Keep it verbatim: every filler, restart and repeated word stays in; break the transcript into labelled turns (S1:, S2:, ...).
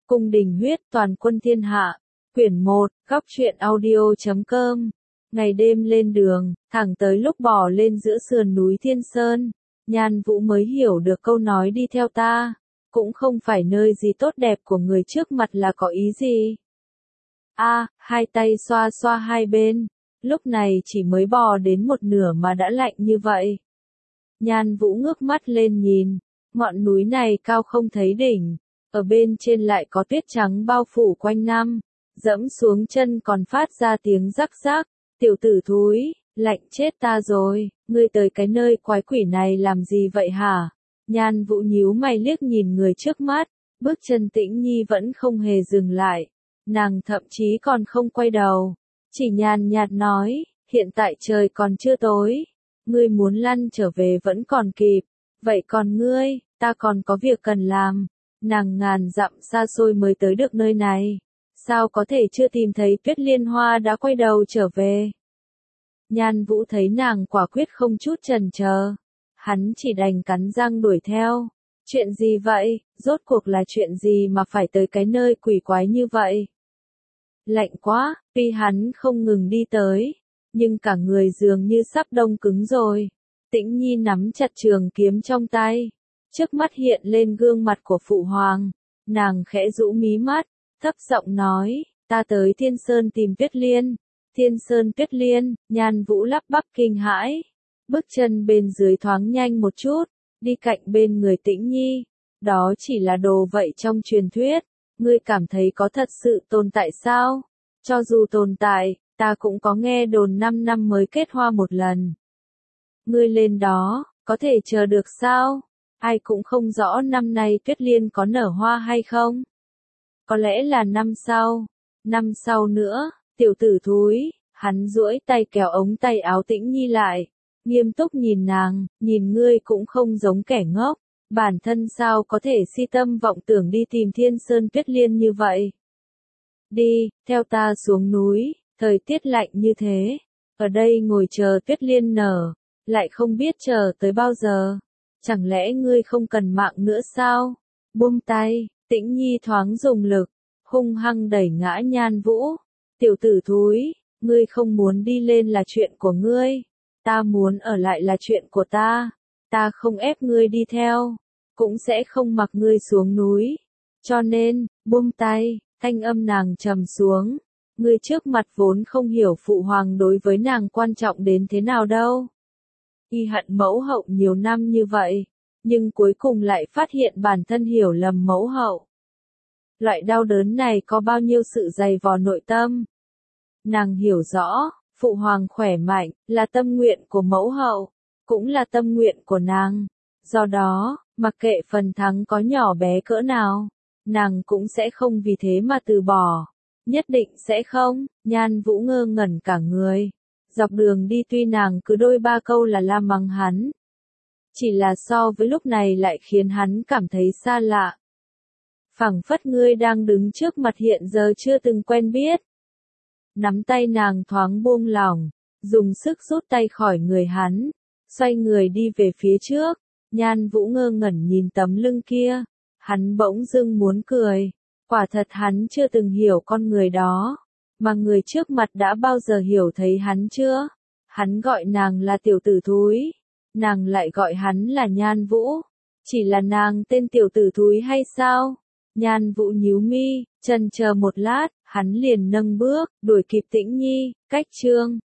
S1: Cung đình huyết toàn quân thiên hạ. Quyển một, góc truyện audio chấm com. Ngày đêm lên đường, thẳng tới lúc bò lên giữa sườn núi Thiên Sơn, Nhan Vũ mới hiểu được câu nói đi theo ta, cũng không phải nơi gì tốt đẹp của người trước mặt là có ý gì. A, hai tay xoa xoa hai bên, lúc này chỉ mới bò đến một nửa mà đã lạnh như vậy. Nhan Vũ ngước mắt lên nhìn, ngọn núi này cao không thấy đỉnh, ở bên trên lại có tuyết trắng bao phủ quanh năm, dẫm xuống chân còn phát ra tiếng rắc rắc. Tiểu tử thúi, lạnh chết ta rồi, ngươi tới cái nơi quái quỷ này làm gì vậy hả? Nhan Vũ nhíu mày liếc nhìn người trước mắt, bước chân Tĩnh Nhi vẫn không hề dừng lại, nàng thậm chí còn không quay đầu, chỉ nhàn nhạt nói, hiện tại trời còn chưa tối, ngươi muốn lăn trở về vẫn còn kịp, vậy còn ngươi, ta còn có việc cần làm, nàng ngàn dặm xa xôi mới tới được nơi này. Sao có thể chưa tìm thấy Tuyết Liên Hoa đã quay đầu trở về? Nhan Vũ thấy nàng quả quyết không chút chần chờ, hắn chỉ đành cắn răng đuổi theo. Chuyện gì vậy? Rốt cuộc là chuyện gì mà phải tới cái nơi quỷ quái như vậy? Lạnh quá, tuy hắn không ngừng đi tới, nhưng cả người dường như sắp đông cứng rồi. Tĩnh Nhi nắm chặt trường kiếm trong tay, trước mắt hiện lên gương mặt của Phụ Hoàng, nàng khẽ rũ mí mắt, thấp giọng nói, ta tới Thiên Sơn tìm Tuyết Liên. Thiên Sơn Tuyết Liên, Nhan Vũ lắp bắp kinh hãi, bước chân bên dưới thoáng nhanh một chút, đi cạnh bên người Tĩnh Nhi. Đó chỉ là đồ vậy trong truyền thuyết, ngươi cảm thấy có thật sự tồn tại sao? Cho dù tồn tại, ta cũng có nghe đồn năm năm mới kết hoa một lần. Ngươi lên đó, có thể chờ được sao? Ai cũng không rõ năm nay Tuyết Liên có nở hoa hay không? Có lẽ là năm sau, năm sau nữa, tiểu tử thúi, hắn duỗi tay kéo ống tay áo Tĩnh Nhi lại, nghiêm túc nhìn nàng, nhìn ngươi cũng không giống kẻ ngốc, bản thân sao có thể si tâm vọng tưởng đi tìm Thiên Sơn Tuyết Liên như vậy. Đi, theo ta xuống núi, thời tiết lạnh như thế, ở đây ngồi chờ Tuyết Liên nở, lại không biết chờ tới bao giờ, chẳng lẽ ngươi không cần mạng nữa sao? Buông tay. Tĩnh Nhi thoáng dùng lực, hung hăng đẩy ngã Nhan Vũ. Tiểu tử thúi, ngươi không muốn đi lên là chuyện của ngươi, ta muốn ở lại là chuyện của ta, ta không ép ngươi đi theo, cũng sẽ không mặc ngươi xuống núi, cho nên, buông tay, thanh âm nàng trầm xuống, ngươi trước mặt vốn không hiểu Phụ Hoàng đối với nàng quan trọng đến thế nào đâu. Y hận mẫu hậu nhiều năm như vậy, nhưng cuối cùng lại phát hiện bản thân hiểu lầm mẫu hậu. Loại đau đớn này có bao nhiêu sự dày vò nội tâm. Nàng hiểu rõ, Phụ Hoàng khỏe mạnh, là tâm nguyện của mẫu hậu, cũng là tâm nguyện của nàng. Do đó, mặc kệ phần thắng có nhỏ bé cỡ nào, nàng cũng sẽ không vì thế mà từ bỏ. Nhất định sẽ không. Nhan Vũ ngơ ngẩn cả người. Dọc đường đi tuy nàng cứ đôi ba câu là la mắng hắn, chỉ là so với lúc này lại khiến hắn cảm thấy xa lạ. Phảng phất ngươi đang đứng trước mặt hiện giờ chưa từng quen biết. Nắm tay nàng thoáng buông lỏng, dùng sức rút tay khỏi người hắn, xoay người đi về phía trước. Nhan Vũ ngơ ngẩn nhìn tấm lưng kia, hắn bỗng dưng muốn cười, quả thật hắn chưa từng hiểu con người đó, mà người trước mặt đã bao giờ hiểu thấy hắn chưa? Hắn gọi nàng là tiểu tử thúi, nàng lại gọi hắn là Nhan Vũ, chỉ là nàng tên tiểu tử thúi hay sao? Nhan Vũ nhíu mi, chần chờ một lát, hắn liền nâng bước, đuổi kịp Tĩnh Nhi, cách chương.